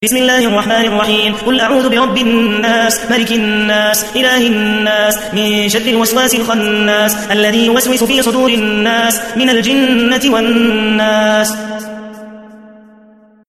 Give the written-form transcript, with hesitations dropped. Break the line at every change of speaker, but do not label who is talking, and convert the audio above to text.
بسم الله الرحمن الرحيم قل أعوذ برب الناس ملك الناس إله الناس من شر الوسواس الخناس الذي يوسوس في صدور الناس من الجنة والناس.